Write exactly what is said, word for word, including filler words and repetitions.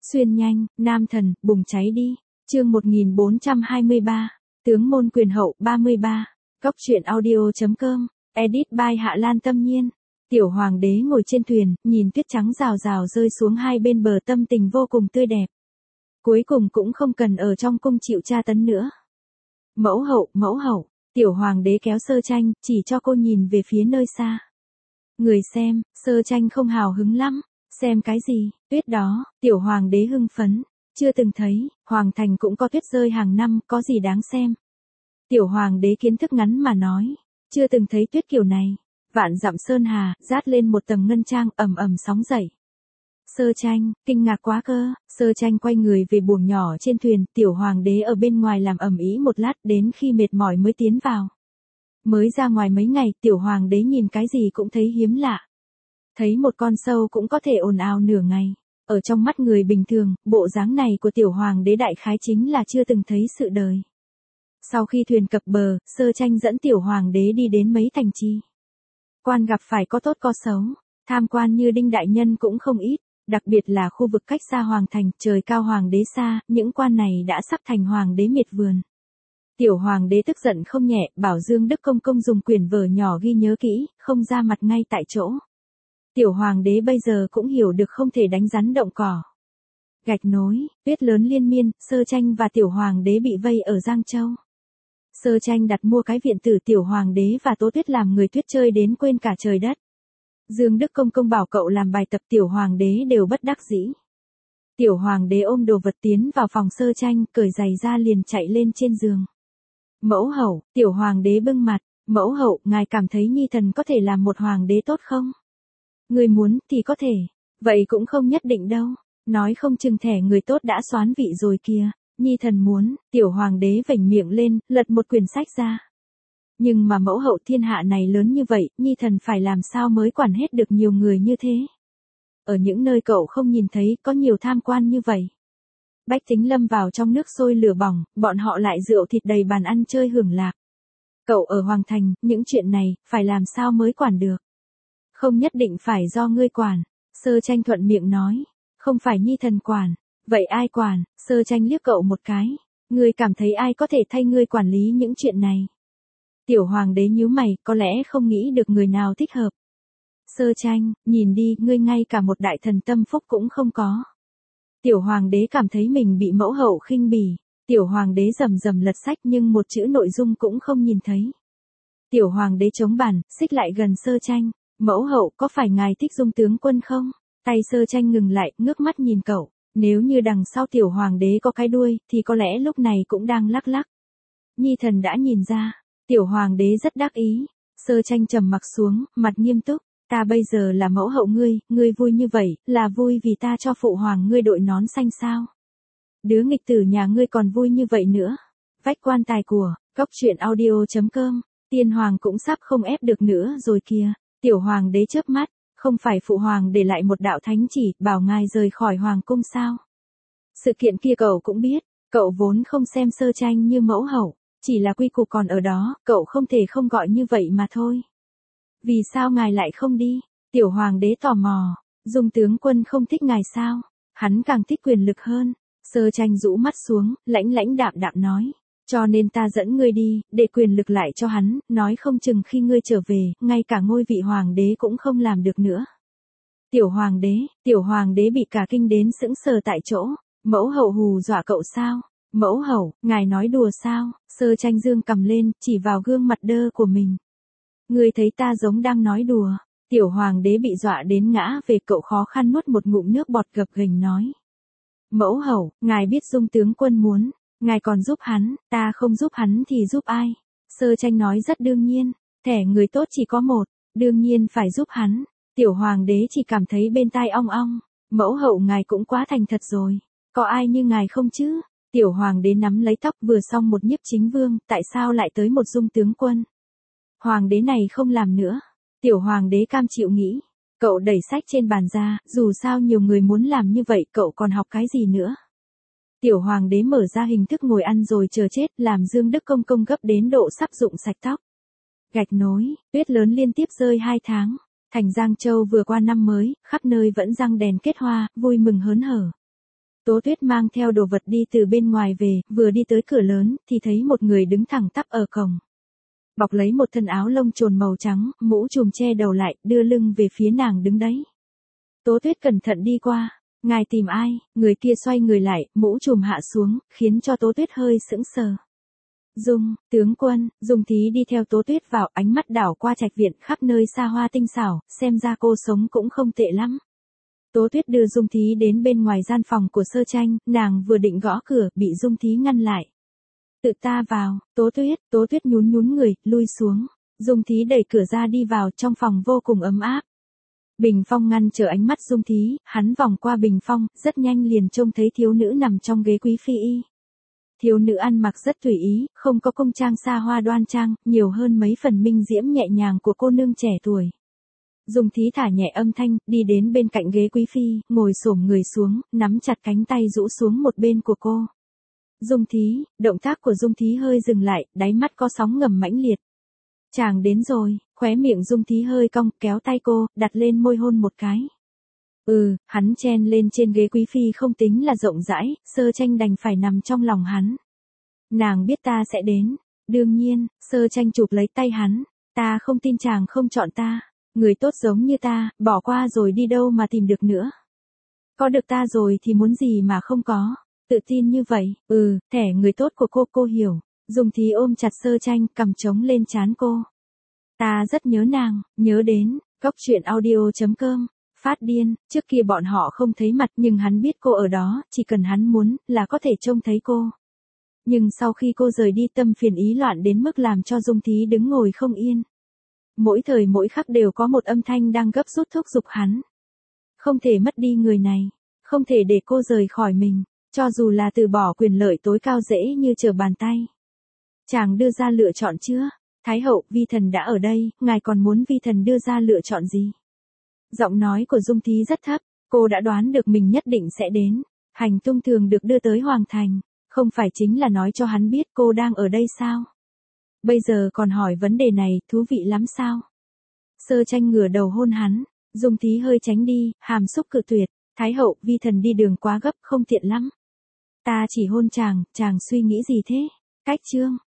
Xuyên nhanh, nam thần, bùng cháy đi. Chương một nghìn bốn trăm hai mươi ba. Tướng môn quyền hậu ba mươi ba. Góc truyện audio.com. Edit by Hạ Lan Tâm Nhiên. Tiểu hoàng đế ngồi trên thuyền, nhìn tuyết trắng rào rào rơi xuống hai bên bờ, tâm tình vô cùng tươi đẹp. Cuối cùng cũng không cần ở trong cung chịu tra tấn nữa. Mẫu hậu, mẫu hậu, tiểu hoàng đế kéo Sơ Tranh, chỉ cho cô nhìn về phía nơi xa. Người xem, Sơ Tranh không hào hứng lắm. Xem cái gì, tuyết đó, tiểu hoàng đế hưng phấn. Chưa từng thấy, hoàng thành cũng có tuyết rơi hàng năm, có gì đáng xem. Tiểu hoàng đế kiến thức ngắn mà nói, chưa từng thấy tuyết kiểu này. Vạn dặm sơn hà, rát lên một tầng ngân trang, ầm ầm sóng dậy. Sơ Tranh, kinh ngạc quá cơ. Sơ Tranh quay người về buồng nhỏ trên thuyền, tiểu hoàng đế ở bên ngoài làm ầm ĩ một lát, đến khi mệt mỏi mới tiến vào. Mới ra ngoài mấy ngày, tiểu hoàng đế nhìn cái gì cũng thấy hiếm lạ. Thấy một con sâu cũng có thể ồn ào nửa ngày. Ở trong mắt người bình thường, bộ dáng này của tiểu hoàng đế đại khái chính là chưa từng thấy sự đời. Sau khi thuyền cập bờ, Sơ Tranh dẫn tiểu hoàng đế đi đến mấy thành trì. Quan gặp phải có tốt có xấu, tham quan như Đinh đại nhân cũng không ít, đặc biệt là khu vực cách xa hoàng thành, trời cao hoàng đế xa, những quan này đã sắp thành hoàng đế miệt vườn. Tiểu hoàng đế tức giận không nhẹ, bảo Dương Đức Công Công dùng quyển vở nhỏ ghi nhớ kỹ, không ra mặt ngay tại chỗ. Tiểu hoàng đế bây giờ cũng hiểu được không thể đánh rắn động cỏ. Gạch nối, tuyết lớn liên miên, Sơ Tranh và tiểu hoàng đế bị vây ở Giang Châu. Sơ Tranh đặt mua cái viện tử tiểu hoàng đế và Tố Tuyết làm người tuyết chơi đến quên cả trời đất. Dương Đức Công Công bảo cậu làm bài tập, tiểu hoàng đế đều bất đắc dĩ. Tiểu hoàng đế ôm đồ vật tiến vào phòng Sơ Tranh, cởi giày ra liền chạy lên trên giường. Mẫu hậu, tiểu hoàng đế bưng mặt, mẫu hậu, ngài cảm thấy nhi thần có thể làm một hoàng đế tốt không? Người muốn thì có thể, vậy cũng không nhất định đâu, nói không chừng thẻ người tốt đã soán vị rồi kìa. Nhi thần muốn, tiểu hoàng đế vểnh miệng lên, lật một quyển sách ra. Nhưng mà mẫu hậu, thiên hạ này lớn như vậy, nhi thần phải làm sao mới quản hết được nhiều người như thế? Ở những nơi cậu không nhìn thấy, có nhiều tham quan như vậy. Bách tính lâm vào trong nước sôi lửa bỏng, bọn họ lại rượu thịt đầy bàn ăn chơi hưởng lạc. Cậu ở hoàng thành, những chuyện này, phải làm sao mới quản được? Không nhất định phải do ngươi quản. Sơ Tranh thuận miệng nói, không phải nhi thần quản. Vậy ai quản? Sơ Tranh liếc cậu một cái. Ngươi cảm thấy ai có thể thay ngươi quản lý những chuyện này? Tiểu hoàng đế nhíu mày, có lẽ không nghĩ được người nào thích hợp. Sơ Tranh, nhìn đi, ngươi ngay cả một đại thần tâm phúc cũng không có. Tiểu hoàng đế cảm thấy mình bị mẫu hậu khinh bỉ. Tiểu hoàng đế rầm rầm lật sách nhưng một chữ nội dung cũng không nhìn thấy. Tiểu hoàng đế chống bàn, xích lại gần Sơ Tranh. Mẫu hậu, có phải ngài thích Dung tướng quân không? Tay Sơ Tranh ngừng lại, ngước mắt nhìn cậu. Nếu như đằng sau tiểu hoàng đế có cái đuôi, thì có lẽ lúc này cũng đang lắc lắc. Nhi thần đã nhìn ra, tiểu hoàng đế rất đắc ý. Sơ Tranh trầm mặc xuống, mặt nghiêm túc. Ta bây giờ là mẫu hậu ngươi, ngươi vui như vậy, là vui vì ta cho phụ hoàng ngươi đội nón xanh sao? Đứa nghịch tử nhà ngươi còn vui như vậy nữa. Vách quan tài của, góc truyện audio.com, tiên hoàng cũng sắp không ép được nữa rồi kìa. Tiểu hoàng đế chớp mắt, không phải phụ hoàng để lại một đạo thánh chỉ, bảo ngài rời khỏi hoàng cung sao? Sự kiện kia cậu cũng biết, cậu vốn không xem Sơ Tranh như mẫu hậu, chỉ là quy củ còn ở đó, cậu không thể không gọi như vậy mà thôi. Vì sao ngài lại không đi? Tiểu hoàng đế tò mò, Dung tướng quân không thích ngài sao? Hắn càng thích quyền lực hơn. Sơ Tranh rũ mắt xuống, lãnh lãnh đạm đạm nói. Cho nên ta dẫn ngươi đi, để quyền lực lại cho hắn, nói không chừng khi ngươi trở về, ngay cả ngôi vị hoàng đế cũng không làm được nữa. Tiểu hoàng đế, tiểu hoàng đế bị cả kinh đến sững sờ tại chỗ. Mẫu hậu hù dọa cậu sao? Mẫu hậu, ngài nói đùa sao? Sơ Tranh dương cầm lên, chỉ vào gương mặt đơ của mình. Ngươi thấy ta giống đang nói đùa. Tiểu hoàng đế bị dọa đến ngã về, cậu khó khăn nuốt một ngụm nước bọt gập ghềnh nói. Mẫu hậu, ngài biết Dung tướng quân muốn. Ngài còn giúp hắn, ta không giúp hắn thì giúp ai? Sơ Tranh nói rất đương nhiên, thẻ người tốt chỉ có một, đương nhiên phải giúp hắn. Tiểu hoàng đế chỉ cảm thấy bên tai ong ong, mẫu hậu ngài cũng quá thành thật rồi, có ai như ngài không chứ? Tiểu hoàng đế nắm lấy tóc, vừa xong một nhiếp chính vương, tại sao lại tới một Dung tướng quân? Hoàng đế này không làm nữa. Tiểu hoàng đế cam chịu nghĩ, cậu đẩy sách trên bàn ra, dù sao nhiều người muốn làm như vậy, cậu còn học cái gì nữa? Tiểu hoàng đế mở ra hình thức ngồi ăn rồi chờ chết, làm Dương Đức Công Công gấp đến độ sắp rụng sạch tóc. Gạch nối, tuyết lớn liên tiếp rơi hai tháng. Thành Giang Châu vừa qua năm mới, khắp nơi vẫn răng đèn kết hoa, vui mừng hớn hở. Tố Tuyết mang theo đồ vật đi từ bên ngoài về, vừa đi tới cửa lớn, thì thấy một người đứng thẳng tắp ở cổng. Bọc lấy một thân áo lông trồn màu trắng, mũ trùm che đầu lại, đưa lưng về phía nàng đứng đấy. Tố Tuyết cẩn thận đi qua. Ngài tìm ai? Người kia xoay người lại, mũ trùm hạ xuống, khiến cho Tố Tuyết hơi sững sờ. Dung, tướng quân, Dung Thí đi theo Tố Tuyết vào, ánh mắt đảo qua trạch viện khắp nơi xa hoa tinh xảo, xem ra cô sống cũng không tệ lắm. Tố Tuyết đưa Dung Thí đến bên ngoài gian phòng của Sơ Tranh, nàng vừa định gõ cửa, bị Dung Thí ngăn lại. Tự ta vào, Tố Tuyết, Tố Tuyết nhún nhún người, lui xuống. Dung Thí đẩy cửa ra đi vào, trong phòng vô cùng ấm áp. Bình phong ngăn trở ánh mắt Dung Thí, hắn vòng qua bình phong, rất nhanh liền trông thấy thiếu nữ nằm trong ghế quý phi y. Thiếu nữ ăn mặc rất tùy ý, không có cung trang xa hoa đoan trang, nhiều hơn mấy phần minh diễm nhẹ nhàng của cô nương trẻ tuổi. Dung Thí thả nhẹ âm thanh, đi đến bên cạnh ghế quý phi, ngồi xổm người xuống, nắm chặt cánh tay rũ xuống một bên của cô. Dung Thí, động tác của Dung Thí hơi dừng lại, đáy mắt có sóng ngầm mãnh liệt. Chàng đến rồi, khóe miệng Dung Thí hơi cong, kéo tay cô, đặt lên môi hôn một cái. Ừ, hắn chen lên trên ghế quý phi không tính là rộng rãi, Sơ Tranh đành phải nằm trong lòng hắn. Nàng biết ta sẽ đến. Đương nhiên, Sơ Tranh chụp lấy tay hắn. Ta không tin chàng không chọn ta. Người tốt giống như ta, bỏ qua rồi đi đâu mà tìm được nữa. Có được ta rồi thì muốn gì mà không có. Tự tin như vậy, ừ, thẻ người tốt của cô cô hiểu. Dung Thí ôm chặt Sơ Tranh, cầm trống lên trán cô. Ta rất nhớ nàng, nhớ đến. Cóc truyện audio chấm com. Phát điên, trước kia bọn họ không thấy mặt nhưng hắn biết cô ở đó, chỉ cần hắn muốn, là có thể trông thấy cô. Nhưng sau khi cô rời đi tâm phiền ý loạn đến mức làm cho Dung Thí đứng ngồi không yên. Mỗi thời mỗi khắc đều có một âm thanh đang gấp rút thúc giục hắn. Không thể mất đi người này, không thể để cô rời khỏi mình, cho dù là từ bỏ quyền lợi tối cao dễ như trở bàn tay. Chàng đưa ra lựa chọn chưa? Thái hậu, vi thần đã ở đây, ngài còn muốn vi thần đưa ra lựa chọn gì? Giọng nói của Dung Thí rất thấp, cô đã đoán được mình nhất định sẽ đến. Hành tung thường được đưa tới Hoàng Thành, không phải chính là nói cho hắn biết cô đang ở đây sao? Bây giờ còn hỏi vấn đề này, thú vị lắm sao? Sơ Tranh ngửa đầu hôn hắn, Dung Thí hơi tránh đi, hàm xúc cự tuyệt. Thái hậu, vi thần đi đường quá gấp, không tiện lắm. Ta chỉ hôn chàng, chàng suy nghĩ gì thế? Cách chương.